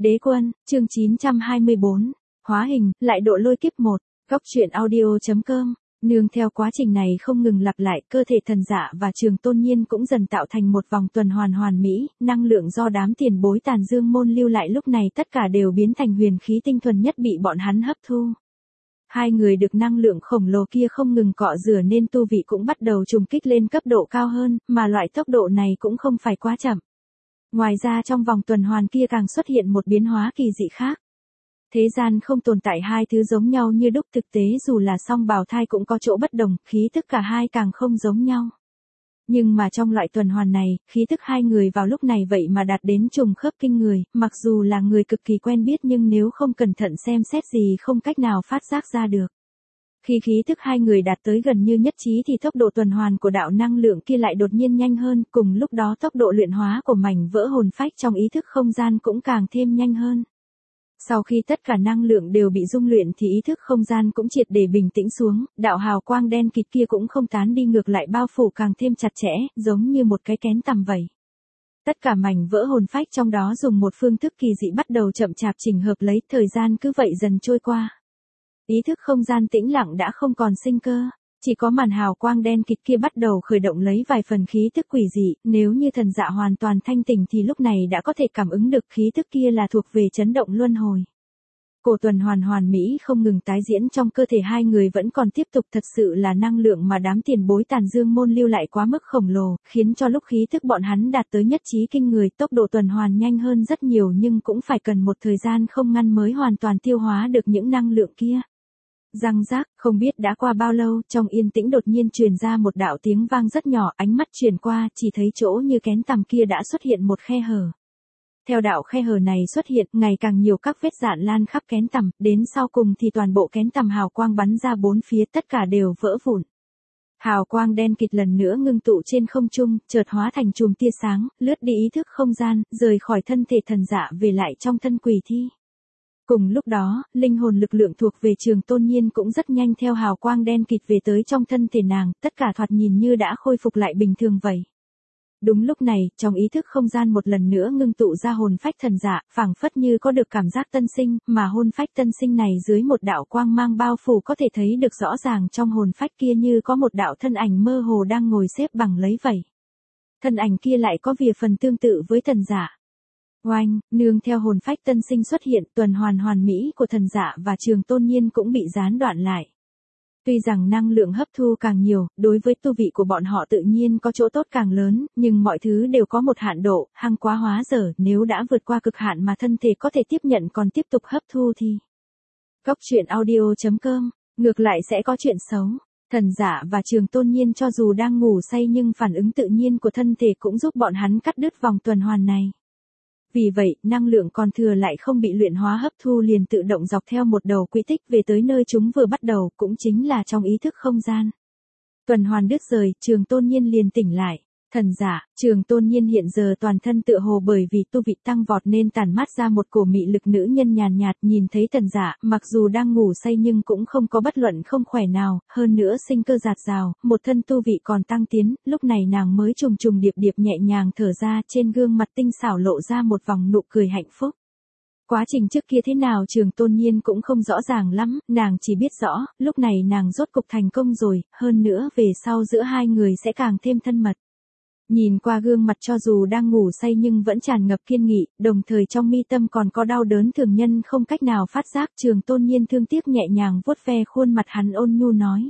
Đế quân, chương 924. Hóa hình, lại độ lôi kiếp 1. Góc truyện audio.com. Nương theo quá trình này không ngừng lặp lại, cơ thể Thần Dạ và Trường Tôn Nhiên cũng dần tạo thành một vòng tuần hoàn hoàn mỹ, năng lượng do đám tiền bối Tàn Dương môn lưu lại lúc này tất cả đều biến thành huyền khí tinh thuần nhất bị bọn hắn hấp thu. Hai người được năng lượng khổng lồ kia không ngừng cọ rửa nên tu vị cũng bắt đầu trùng kích lên cấp độ cao hơn, mà loại tốc độ này cũng không phải quá chậm. Ngoài ra trong vòng tuần hoàn kia càng xuất hiện một biến hóa kỳ dị khác. Thế gian không tồn tại hai thứ giống nhau như đúc, thực tế dù là song bào thai cũng có chỗ bất đồng, khí tức cả hai càng không giống nhau. Nhưng mà trong loại tuần hoàn này, khí tức hai người vào lúc này vậy mà đạt đến trùng khớp kinh người, mặc dù là người cực kỳ quen biết nhưng nếu không cẩn thận xem xét gì không cách nào phát giác ra được. Khi khí tức hai người đạt tới gần như nhất trí thì tốc độ tuần hoàn của đạo năng lượng kia lại đột nhiên nhanh hơn, cùng lúc đó tốc độ luyện hóa của mảnh vỡ hồn phách trong ý thức không gian cũng càng thêm nhanh hơn. Sau khi tất cả năng lượng đều bị dung luyện thì ý thức không gian cũng triệt để bình tĩnh xuống, đạo hào quang đen kịt kia cũng không tán đi, ngược lại bao phủ càng thêm chặt chẽ, giống như một cái kén tằm vậy. Tất cả mảnh vỡ hồn phách trong đó dùng một phương thức kỳ dị bắt đầu chậm chạp chỉnh hợp lấy, thời gian cứ vậy dần trôi qua. Ý thức không gian tĩnh lặng đã không còn sinh cơ, chỉ có màn hào quang đen kịt kia bắt đầu khởi động lấy vài phần khí tức quỷ dị, nếu như Thần Dạ hoàn toàn thanh tỉnh thì lúc này đã có thể cảm ứng được khí tức kia là thuộc về chấn động luân hồi. Cổ tuần hoàn hoàn mỹ không ngừng tái diễn trong cơ thể hai người vẫn còn tiếp tục, thật sự là năng lượng mà đám tiền bối Tàn Dương môn lưu lại quá mức khổng lồ, khiến cho lúc khí tức bọn hắn đạt tới nhất trí kinh người, tốc độ tuần hoàn nhanh hơn rất nhiều nhưng cũng phải cần một thời gian không ngăn mới hoàn toàn tiêu hóa được những năng lượng kia. Răng rác, không biết đã qua bao lâu, trong yên tĩnh đột nhiên truyền ra một đạo tiếng vang rất nhỏ, ánh mắt truyền qua, chỉ thấy chỗ như kén tằm kia đã xuất hiện một khe hở. Theo đạo khe hở này xuất hiện, ngày càng nhiều các vết rạn lan khắp kén tằm, đến sau cùng thì toàn bộ kén tằm hào quang bắn ra bốn phía, tất cả đều vỡ vụn. Hào quang đen kịt lần nữa ngưng tụ trên không trung, chợt hóa thành chùm tia sáng, lướt đi ý thức không gian, rời khỏi thân thể Thần Dạ về lại trong thân quỷ thi. Cùng lúc đó, linh hồn lực lượng thuộc về Trường Tôn Nhiên cũng rất nhanh theo hào quang đen kịt về tới trong thân thể nàng, tất cả thoạt nhìn như đã khôi phục lại bình thường vậy. Đúng lúc này, trong ý thức không gian một lần nữa ngưng tụ ra hồn phách Thần Dạ, phảng phất như có được cảm giác tân sinh, mà hồn phách tân sinh này dưới một đạo quang mang bao phủ có thể thấy được rõ ràng trong hồn phách kia như có một đạo thân ảnh mơ hồ đang ngồi xếp bằng lấy vậy. Thân ảnh kia lại có vài phần tương tự với Thần Dạ. Oanh, nương theo hồn phách tân sinh xuất hiện, tuần hoàn hoàn mỹ của Thần Dạ và Trường Tôn Nhiên cũng bị gián đoạn lại. Tuy rằng năng lượng hấp thu càng nhiều, đối với tu vị của bọn họ tự nhiên có chỗ tốt càng lớn, nhưng mọi thứ đều có một hạn độ, hăng quá hóa dở, nếu đã vượt qua cực hạn mà thân thể có thể tiếp nhận còn tiếp tục hấp thu thì. Góc truyện audio.com, ngược lại sẽ có chuyện xấu. Thần Dạ và Trường Tôn Nhiên cho dù đang ngủ say nhưng phản ứng tự nhiên của thân thể cũng giúp bọn hắn cắt đứt vòng tuần hoàn này. Vì vậy, năng lượng còn thừa lại không bị luyện hóa hấp thu liền tự động dọc theo một đầu quỹ tích về tới nơi chúng vừa bắt đầu, cũng chính là trong ý thức không gian. Tuần hoàn đứt rời, Trường Tôn Nhiên liền tỉnh lại. Thần Dạ, Trường Tôn Nhiên hiện giờ toàn thân tựa hồ bởi vì tu vị tăng vọt nên tản mát ra một cổ mị lực nữ nhân nhàn nhạt, nhìn thấy Thần Dạ, mặc dù đang ngủ say nhưng cũng không có bất luận không khỏe nào, hơn nữa sinh cơ dạt dào, một thân tu vị còn tăng tiến, lúc này nàng mới trùng trùng điệp điệp nhẹ nhàng thở ra, trên gương mặt tinh xảo lộ ra một vòng nụ cười hạnh phúc. Quá trình trước kia thế nào Trường Tôn Nhiên cũng không rõ ràng lắm, nàng chỉ biết rõ, lúc này nàng rốt cục thành công rồi, hơn nữa về sau giữa hai người sẽ càng thêm thân mật. Nhìn qua gương mặt cho dù đang ngủ say nhưng vẫn tràn ngập kiên nghị, đồng thời trong mi tâm còn có đau đớn thường nhân không cách nào phát giác, Trường Tôn Nhiên thương tiếc nhẹ nhàng vuốt ve khuôn mặt hắn ôn nhu nói.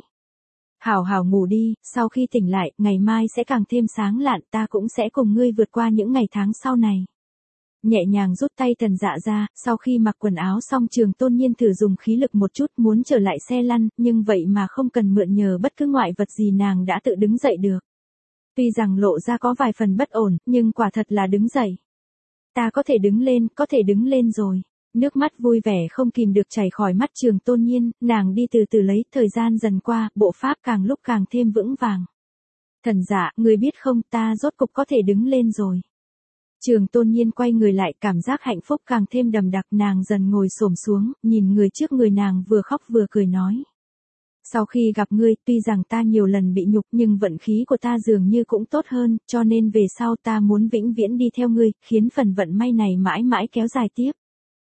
Hảo hảo ngủ đi, sau khi tỉnh lại, ngày mai sẽ càng thêm sáng lạn, ta cũng sẽ cùng ngươi vượt qua những ngày tháng sau này. Nhẹ nhàng rút tay Thần Dạ ra, sau khi mặc quần áo xong Trường Tôn Nhiên thử dùng khí lực một chút muốn trở lại xe lăn, nhưng vậy mà không cần mượn nhờ bất cứ ngoại vật gì nàng đã tự đứng dậy được. Tuy rằng lộ ra có vài phần bất ổn, nhưng quả thật là đứng dậy. Ta có thể đứng lên rồi. Nước mắt vui vẻ không kìm được chảy khỏi mắt Trường Tôn Nhiên, nàng đi từ từ lấy, thời gian dần qua, bộ pháp càng lúc càng thêm vững vàng. Thần Dạ, ngươi biết không, ta rốt cục có thể đứng lên rồi. Trường Tôn Nhiên quay người lại, cảm giác hạnh phúc càng thêm đậm đặc, nàng dần ngồi xổm xuống, nhìn người trước người nàng vừa khóc vừa cười nói. Sau khi gặp ngươi, tuy rằng ta nhiều lần bị nhục nhưng vận khí của ta dường như cũng tốt hơn, cho nên về sau ta muốn vĩnh viễn đi theo ngươi, khiến phần vận may này mãi mãi kéo dài tiếp.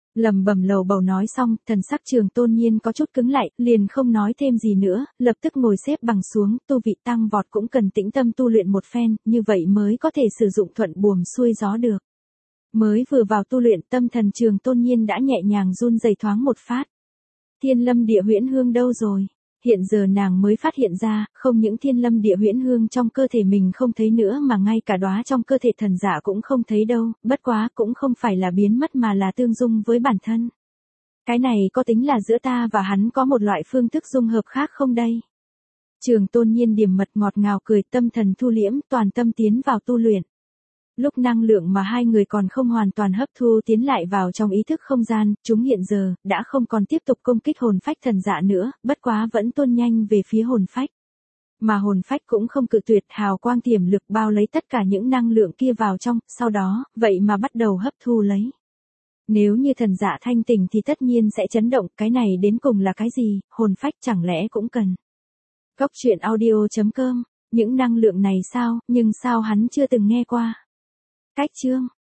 Lầm bầm lầu bầu nói xong, thần sắc Trường Tôn Nhiên có chút cứng lại, liền không nói thêm gì nữa, lập tức ngồi xếp bằng xuống, tu vị tăng vọt cũng cần tĩnh tâm tu luyện một phen, như vậy mới có thể sử dụng thuận buồm xuôi gió được. Mới vừa vào tu luyện, tâm thần Trường Tôn Nhiên đã nhẹ nhàng run rẩy thoáng một phát. Thiên lâm địa huyễn hương đâu rồi? Hiện giờ nàng mới phát hiện ra, không những thiên lâm địa huyễn hương trong cơ thể mình không thấy nữa mà ngay cả đóa trong cơ thể thần giả cũng không thấy đâu, bất quá cũng không phải là biến mất mà là tương dung với bản thân. Cái này có tính là giữa ta và hắn có một loại phương thức dung hợp khác không đây? Trường Tôn Nhiên điềm mật ngọt ngào cười, tâm thần thu liễm, toàn tâm tiến vào tu luyện. Lúc năng lượng mà hai người còn không hoàn toàn hấp thu tiến lại vào trong ý thức không gian, chúng hiện giờ, đã không còn tiếp tục công kích hồn phách thần dạ nữa, bất quá vẫn tuôn nhanh về phía hồn phách. Mà hồn phách cũng không cự tuyệt, hào quang tiềm lực bao lấy tất cả những năng lượng kia vào trong, sau đó, vậy mà bắt đầu hấp thu lấy. Nếu như thần dạ thanh tỉnh thì tất nhiên sẽ chấn động, cái này đến cùng là cái gì, hồn phách chẳng lẽ cũng cần. Góc truyện audio.com, những năng lượng này sao, nhưng sao hắn chưa từng nghe qua. Cách chương